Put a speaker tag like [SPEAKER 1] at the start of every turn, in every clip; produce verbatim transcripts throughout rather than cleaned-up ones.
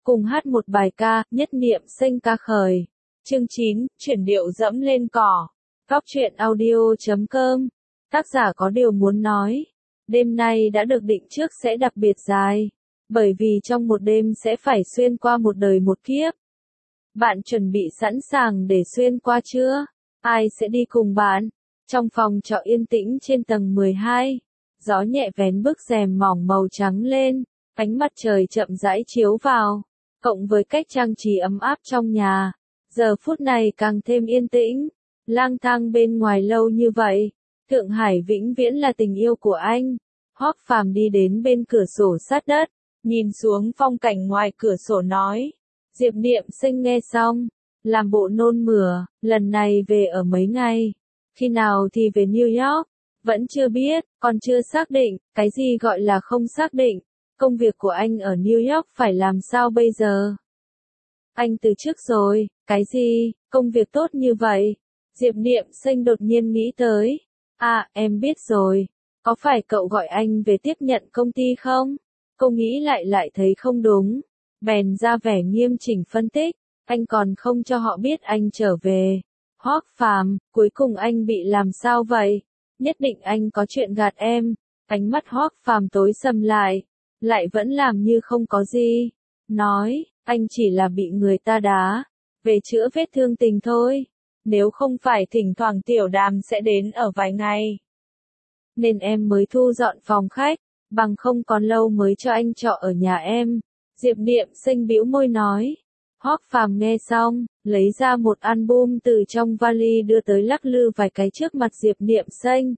[SPEAKER 1] cùng hát một bài ca, nhất niệm xanh ca khởi. Chương chín, chuyển điệu dẫm lên cỏ. Góc truyện audio chấm com. Tác giả có điều muốn nói. Đêm nay đã được định trước sẽ đặc biệt dài, bởi vì trong một đêm sẽ phải xuyên qua một đời một kiếp. Bạn chuẩn bị sẵn sàng để xuyên qua chưa? Ai sẽ đi cùng bạn? Trong phòng trọ yên tĩnh trên tầng mười hai, gió nhẹ vén bức rèm mỏng màu trắng lên, ánh mặt trời chậm rãi chiếu vào, cộng với cách trang trí ấm áp trong nhà, giờ phút này càng thêm yên tĩnh. Lang thang bên ngoài lâu như vậy, Thượng Hải vĩnh viễn là tình yêu của anh. Hoắc Phàm đi đến bên cửa sổ sát đất, nhìn xuống phong cảnh ngoài cửa sổ nói. Diệp Niệm Sinh nghe xong, làm bộ nôn mửa, lần này về ở mấy ngày, khi nào thì về New York, vẫn chưa biết, còn chưa xác định. Cái gì gọi là không xác định? Công việc của anh ở New York phải làm sao bây giờ? Anh từ chức rồi. Cái gì? Công việc tốt như vậy? Diệp Niệm Sinh đột nhiên nghĩ tới. À, em biết rồi. Có phải cậu gọi anh về tiếp nhận công ty không? Cô nghĩ lại lại thấy không đúng. Bèn ra vẻ nghiêm chỉnh phân tích. Anh còn không cho họ biết anh trở về. Hoắc Phàm, cuối cùng anh bị làm sao vậy? Nhất định anh có chuyện gạt em. Ánh mắt Hoắc Phàm tối sầm lại, lại vẫn làm như không có gì. Nói, anh chỉ là bị người ta đá, về chữa vết thương tình thôi. Nếu không phải thỉnh thoảng Tiểu Đàm sẽ đến ở vài ngày, nên em mới thu dọn phòng khách, bằng không còn lâu mới cho anh trọ ở nhà em. Diệp Niệm Sinh bĩu môi nói. Hoắc Phàm nghe xong, lấy ra một album từ trong vali đưa tới lắc lư vài cái trước mặt Diệp Niệm Sinh.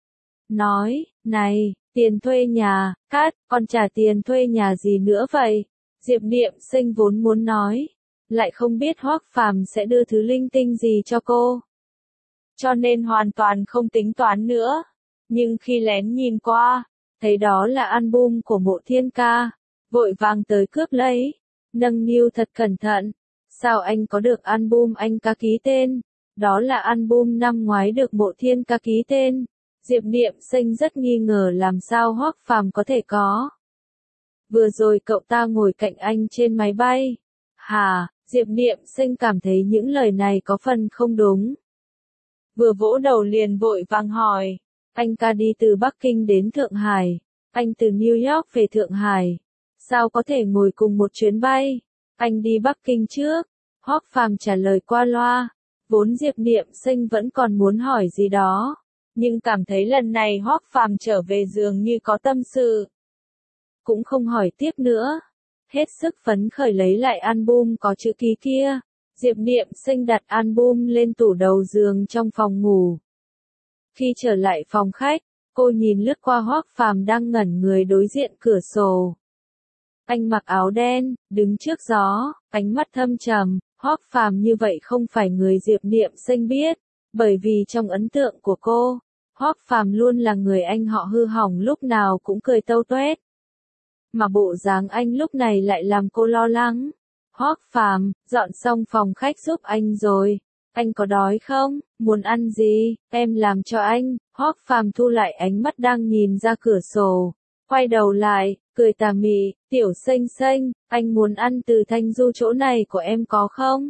[SPEAKER 1] Nói, này, tiền thuê nhà, cát, còn trả tiền thuê nhà gì nữa vậy? Diệp Niệm Sinh vốn muốn nói, lại không biết Hoắc Phàm sẽ đưa thứ linh tinh gì cho cô, cho nên hoàn toàn không tính toán nữa. Nhưng khi lén nhìn qua, thấy đó là album của Mộ Thiên Ca, vội vàng tới cướp lấy, nâng niu thật cẩn thận. Sao anh có được album anh ca ký tên? Đó là album năm ngoái được Mộ Thiên Ca ký tên. Diệp Niệm Sinh rất nghi ngờ làm sao Hoắc Phàm có thể có. Vừa rồi cậu ta ngồi cạnh anh trên máy bay. Hà, Diệp Niệm Sinh cảm thấy những lời này có phần không đúng. Vừa vỗ đầu liền vội vàng hỏi. Anh ca đi từ Bắc Kinh đến Thượng Hải. Anh từ New York về Thượng Hải. Sao có thể ngồi cùng một chuyến bay? Anh đi Bắc Kinh trước. Hoắc Phàm trả lời qua loa. Vốn Diệp Niệm Sinh vẫn còn muốn hỏi gì đó, nhưng cảm thấy lần này Hoắc Phàm trở về dường như có tâm sự, cũng không hỏi tiếp nữa. Hết sức phấn khởi lấy lại album có chữ ký kia. Diệp Niệm Sinh đặt album lên tủ đầu giường trong phòng ngủ. Khi trở lại phòng khách, cô nhìn lướt qua Hoắc Phàm đang ngẩn người đối diện cửa sổ. Anh mặc áo đen, đứng trước gió, ánh mắt thâm trầm. Hoắc Phàm như vậy không phải người Diệp Niệm Sinh biết, bởi vì trong ấn tượng của cô, Hoắc Phàm luôn là người anh họ hư hỏng lúc nào cũng cười tâu tuét. Mà bộ dáng anh lúc này lại làm cô lo lắng. Hoắc Phàm, dọn xong phòng khách giúp anh rồi. Anh có đói không? Muốn ăn gì? Em làm cho anh. Hoắc Phàm thu lại ánh mắt đang nhìn ra cửa sổ, quay đầu lại, cười tà mị. Tiểu Sinh Sinh, anh muốn ăn từ Thanh Du chỗ này của em có không?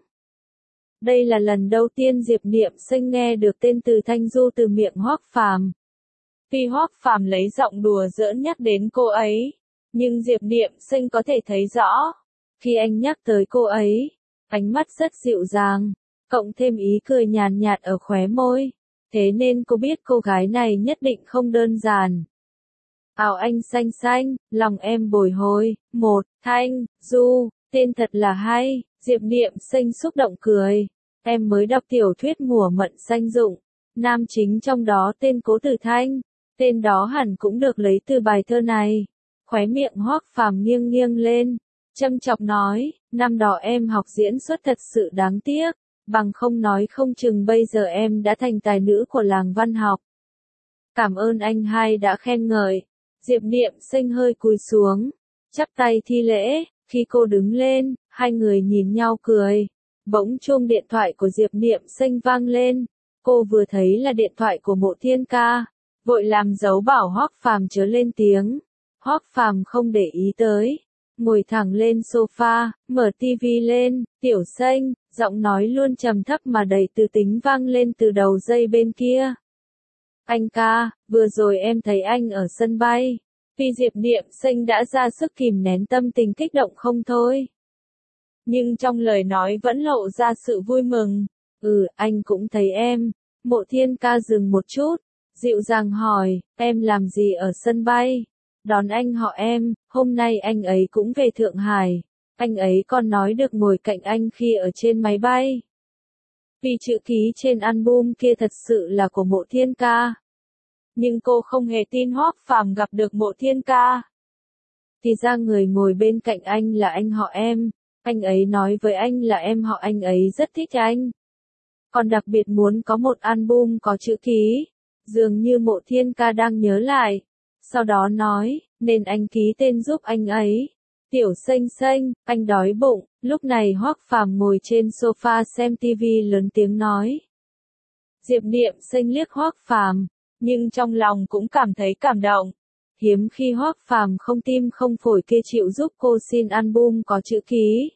[SPEAKER 1] Đây là lần đầu tiên Diệp Niệm Sinh nghe được tên từ Thanh Du từ miệng Hoắc Phàm. Tuy Hoắc Phàm lấy giọng đùa giỡn nhắc đến cô ấy, nhưng Diệp Niệm Sinh có thể thấy rõ, khi anh nhắc tới cô ấy, ánh mắt rất dịu dàng, cộng thêm ý cười nhàn nhạt ở khóe môi, thế nên cô biết cô gái này nhất định không đơn giản. Ảo anh xanh xanh, lòng em bồi hồi. Một, Thanh Du, tên thật là hay. Diệp Niệm Sinh xúc động cười. Em mới đọc tiểu thuyết Mùa Mận Xanh Rụng, nam chính trong đó tên Cố Tử Thanh, tên đó hẳn cũng được lấy từ bài thơ này. Khóe miệng Hoắc Phàm nghiêng nghiêng lên, châm chọc nói, năm đó em học diễn xuất thật sự đáng tiếc, bằng không nói không chừng bây giờ em đã thành tài nữ của làng văn học. Cảm ơn anh hai đã khen ngợi. Diệp Niệm Sinh hơi cúi xuống, chắp tay thi lễ. Khi cô đứng lên, hai người nhìn nhau cười. Bỗng chuông điện thoại của Diệp Niệm Sinh vang lên. Cô vừa thấy là điện thoại của Mộ Thiên Ca, vội làm dấu bảo Hoắc Phàm chớ lên tiếng. Hoắc Phàm không để ý tới, ngồi thẳng lên sofa, mở tivi lên, Tiểu Xanh, giọng nói luôn trầm thấp mà đầy từ tính vang lên từ đầu dây bên kia. Anh ca, vừa rồi em thấy anh ở sân bay. Vì Diệp Niệm Xanh đã ra sức kìm nén tâm tình kích động không thôi. Nhưng trong lời nói vẫn lộ ra sự vui mừng. Ừ, anh cũng thấy em. Mộ Thiên ca dừng một chút, dịu dàng hỏi, em làm gì ở sân bay? Đón anh họ em, hôm nay anh ấy cũng về Thượng Hải. Anh ấy còn nói được ngồi cạnh anh khi ở trên máy bay. Vì chữ ký trên album kia thật sự là của Mộ Thiên ca. Nhưng cô không hề tin Hoắc Phàm gặp được Mộ Thiên ca. Thì ra người ngồi bên cạnh anh là anh họ em. Anh ấy nói với anh là em họ anh ấy rất thích anh. Còn đặc biệt muốn có một album có chữ ký. Dường như Mộ Thiên ca đang nhớ lại. Sau đó nói, nên anh ký tên giúp anh ấy. Tiểu Xanh Xanh, anh đói bụng. Lúc này Hoắc Phàm ngồi trên sofa xem tivi lớn tiếng nói. Diệp Niệm Xanh liếc Hoắc Phàm, nhưng trong lòng cũng cảm thấy cảm động. Hiếm khi Hoắc Phàm không tim không phổi kia chịu giúp cô xin album có chữ ký.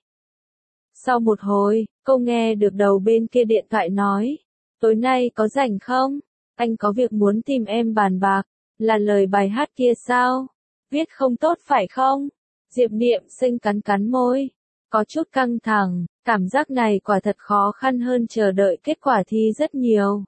[SPEAKER 1] Sau một hồi, cô nghe được đầu bên kia điện thoại nói, tối nay có rảnh không? Anh có việc muốn tìm em bàn bạc, là lời bài hát kia sao? Viết không tốt phải không? Diệp Niệm Xanh cắn cắn môi, có chút căng thẳng, cảm giác này quả thật khó khăn hơn chờ đợi kết quả thi rất nhiều.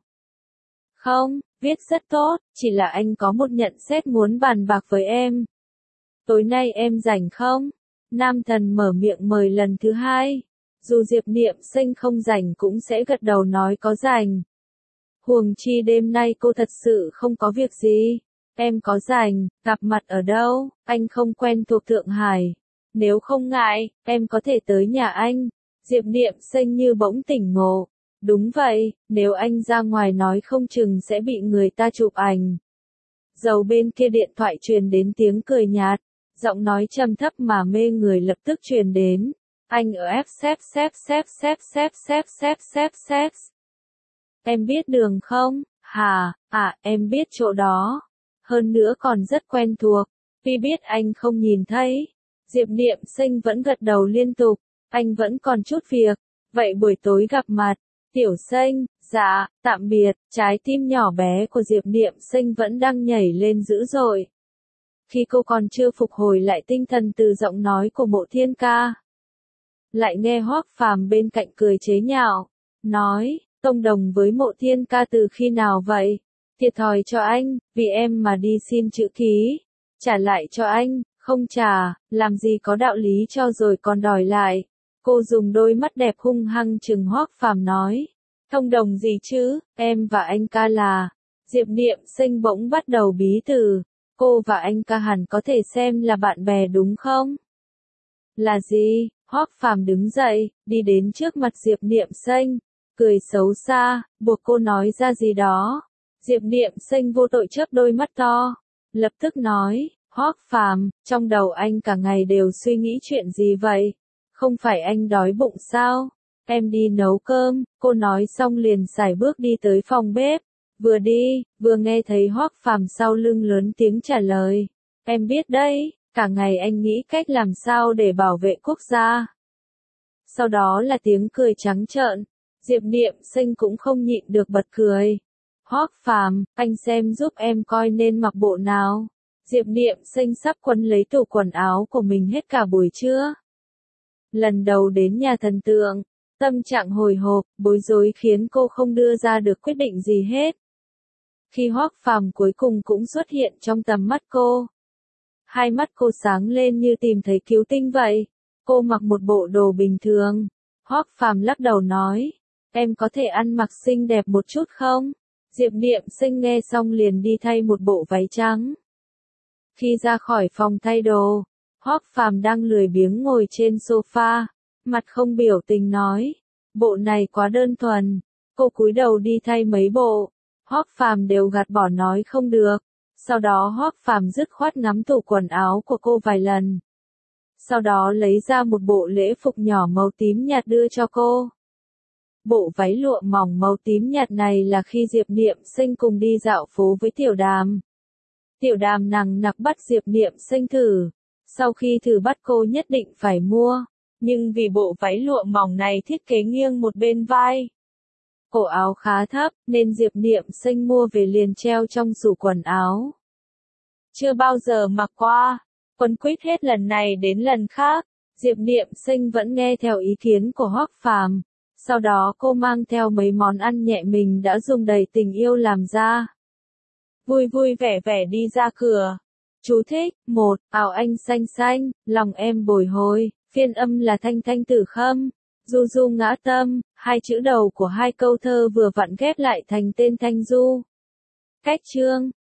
[SPEAKER 1] Không, viết rất tốt, chỉ là anh có một nhận xét muốn bàn bạc với em. Tối nay em rảnh không? Nam thần mở miệng mời lần thứ hai. Dù Diệp Niệm Xanh không rảnh cũng sẽ gật đầu nói có rảnh. Huống chi đêm nay cô thật sự không có việc gì. Em có rảnh, gặp mặt ở đâu? Anh không quen thuộc Thượng Hải. Nếu không ngại, em có thể tới nhà anh. Diệp Niệm Xanh như bỗng tỉnh ngộ. Đúng vậy, nếu anh ra ngoài nói không chừng sẽ bị người ta chụp ảnh. Dầu bên kia điện thoại truyền đến tiếng cười nhạt, giọng nói trầm thấp mà mê người lập tức truyền đến. Anh ở F xếp xếp xếp xếp xếp xếp xếp xếp xếp. Em biết đường không? Hà, à, em biết chỗ đó. Hơn nữa còn rất quen thuộc. Vì biết anh không nhìn thấy. Diệp Niệm Xanh vẫn gật đầu liên tục. Anh vẫn còn chút việc. Vậy buổi tối gặp mặt. Tiểu Xanh, dạ, tạm biệt. Trái tim nhỏ bé của Diệp Niệm Xanh vẫn đang nhảy lên dữ dội. Khi cô còn chưa phục hồi lại tinh thần từ giọng nói của Mộ Thiên ca, lại nghe Hoắc Phàm bên cạnh cười chế nhạo, nói, thông đồng với Mộ Thiên ca từ khi nào vậy? Thiệt thòi cho anh, vì em mà đi xin chữ ký, trả lại cho anh, không trả, làm gì có đạo lý cho rồi còn đòi lại. Cô dùng đôi mắt đẹp hung hăng trừng Hoắc Phàm nói, thông đồng gì chứ, em và anh ca là. Diệp Niệm Xanh bỗng bắt đầu bí từ, cô và anh ca hẳn có thể xem là bạn bè đúng không? Là gì? Hoắc Phàm đứng dậy, đi đến trước mặt Diệp Niệm Xanh, cười xấu xa, buộc cô nói ra gì đó. Diệp Niệm Xanh vô tội chớp đôi mắt to, lập tức nói, Hoắc Phàm, trong đầu anh cả ngày đều suy nghĩ chuyện gì vậy? Không phải anh đói bụng sao? Em đi nấu cơm. Cô nói xong liền sải bước đi tới phòng bếp. Vừa đi, vừa nghe thấy Hoắc Phàm sau lưng lớn tiếng trả lời. Em biết đấy, cả ngày anh nghĩ cách làm sao để bảo vệ quốc gia. Sau đó là tiếng cười trắng trợn. Diệp Niệm Xanh cũng không nhịn được bật cười. Hoắc Phàm, anh xem giúp em coi nên mặc bộ nào. Diệp Niệm Xanh sắp quấn lấy tủ quần áo của mình hết cả buổi trưa. Lần đầu đến nhà thần tượng, tâm trạng hồi hộp, bối rối khiến cô không đưa ra được quyết định gì hết. Khi Hoắc Phàm cuối cùng cũng xuất hiện trong tầm mắt cô, hai mắt cô sáng lên như tìm thấy cứu tinh vậy. Cô mặc một bộ đồ bình thường. Hoắc Phàm lắc đầu nói, em có thể ăn mặc xinh đẹp một chút không? Diệp Niệm Xanh nghe xong liền đi thay một bộ váy trắng. Khi ra khỏi phòng thay đồ, Hoắc Phàm đang lười biếng ngồi trên sofa, mặt không biểu tình nói, bộ này quá đơn thuần. Cô cúi đầu đi thay mấy bộ, Hoắc Phàm đều gạt bỏ nói không được. Sau đó Hoắc Phàm dứt khoát ngắm tủ quần áo của cô vài lần. Sau đó lấy ra một bộ lễ phục nhỏ màu tím nhạt đưa cho cô. Bộ váy lụa mỏng màu tím nhạt này là khi Diệp Niệm Xanh cùng đi dạo phố với Tiểu Đàm. Tiểu Đàm nằng nặc bắt Diệp Niệm Xanh thử. Sau khi thử bắt cô nhất định phải mua, nhưng vì bộ váy lụa mỏng này thiết kế nghiêng một bên vai. Cổ áo khá thấp, nên Diệp Niệm Xanh mua về liền treo trong tủ quần áo. Chưa bao giờ mặc qua, quấn quýt hết lần này đến lần khác, Diệp Niệm Xanh vẫn nghe theo ý kiến của Hoắc Phàm. Sau đó cô mang theo mấy món ăn nhẹ mình đã dùng đầy tình yêu làm ra. Vui vui vẻ vẻ đi ra cửa. Chú thích, một, áo anh xanh xanh, lòng em bồi hồi, phiên âm là thanh thanh tử khâm, du du ngã tâm, hai chữ đầu của hai câu thơ vừa vặn ghép lại thành tên Thanh Du. Cách chương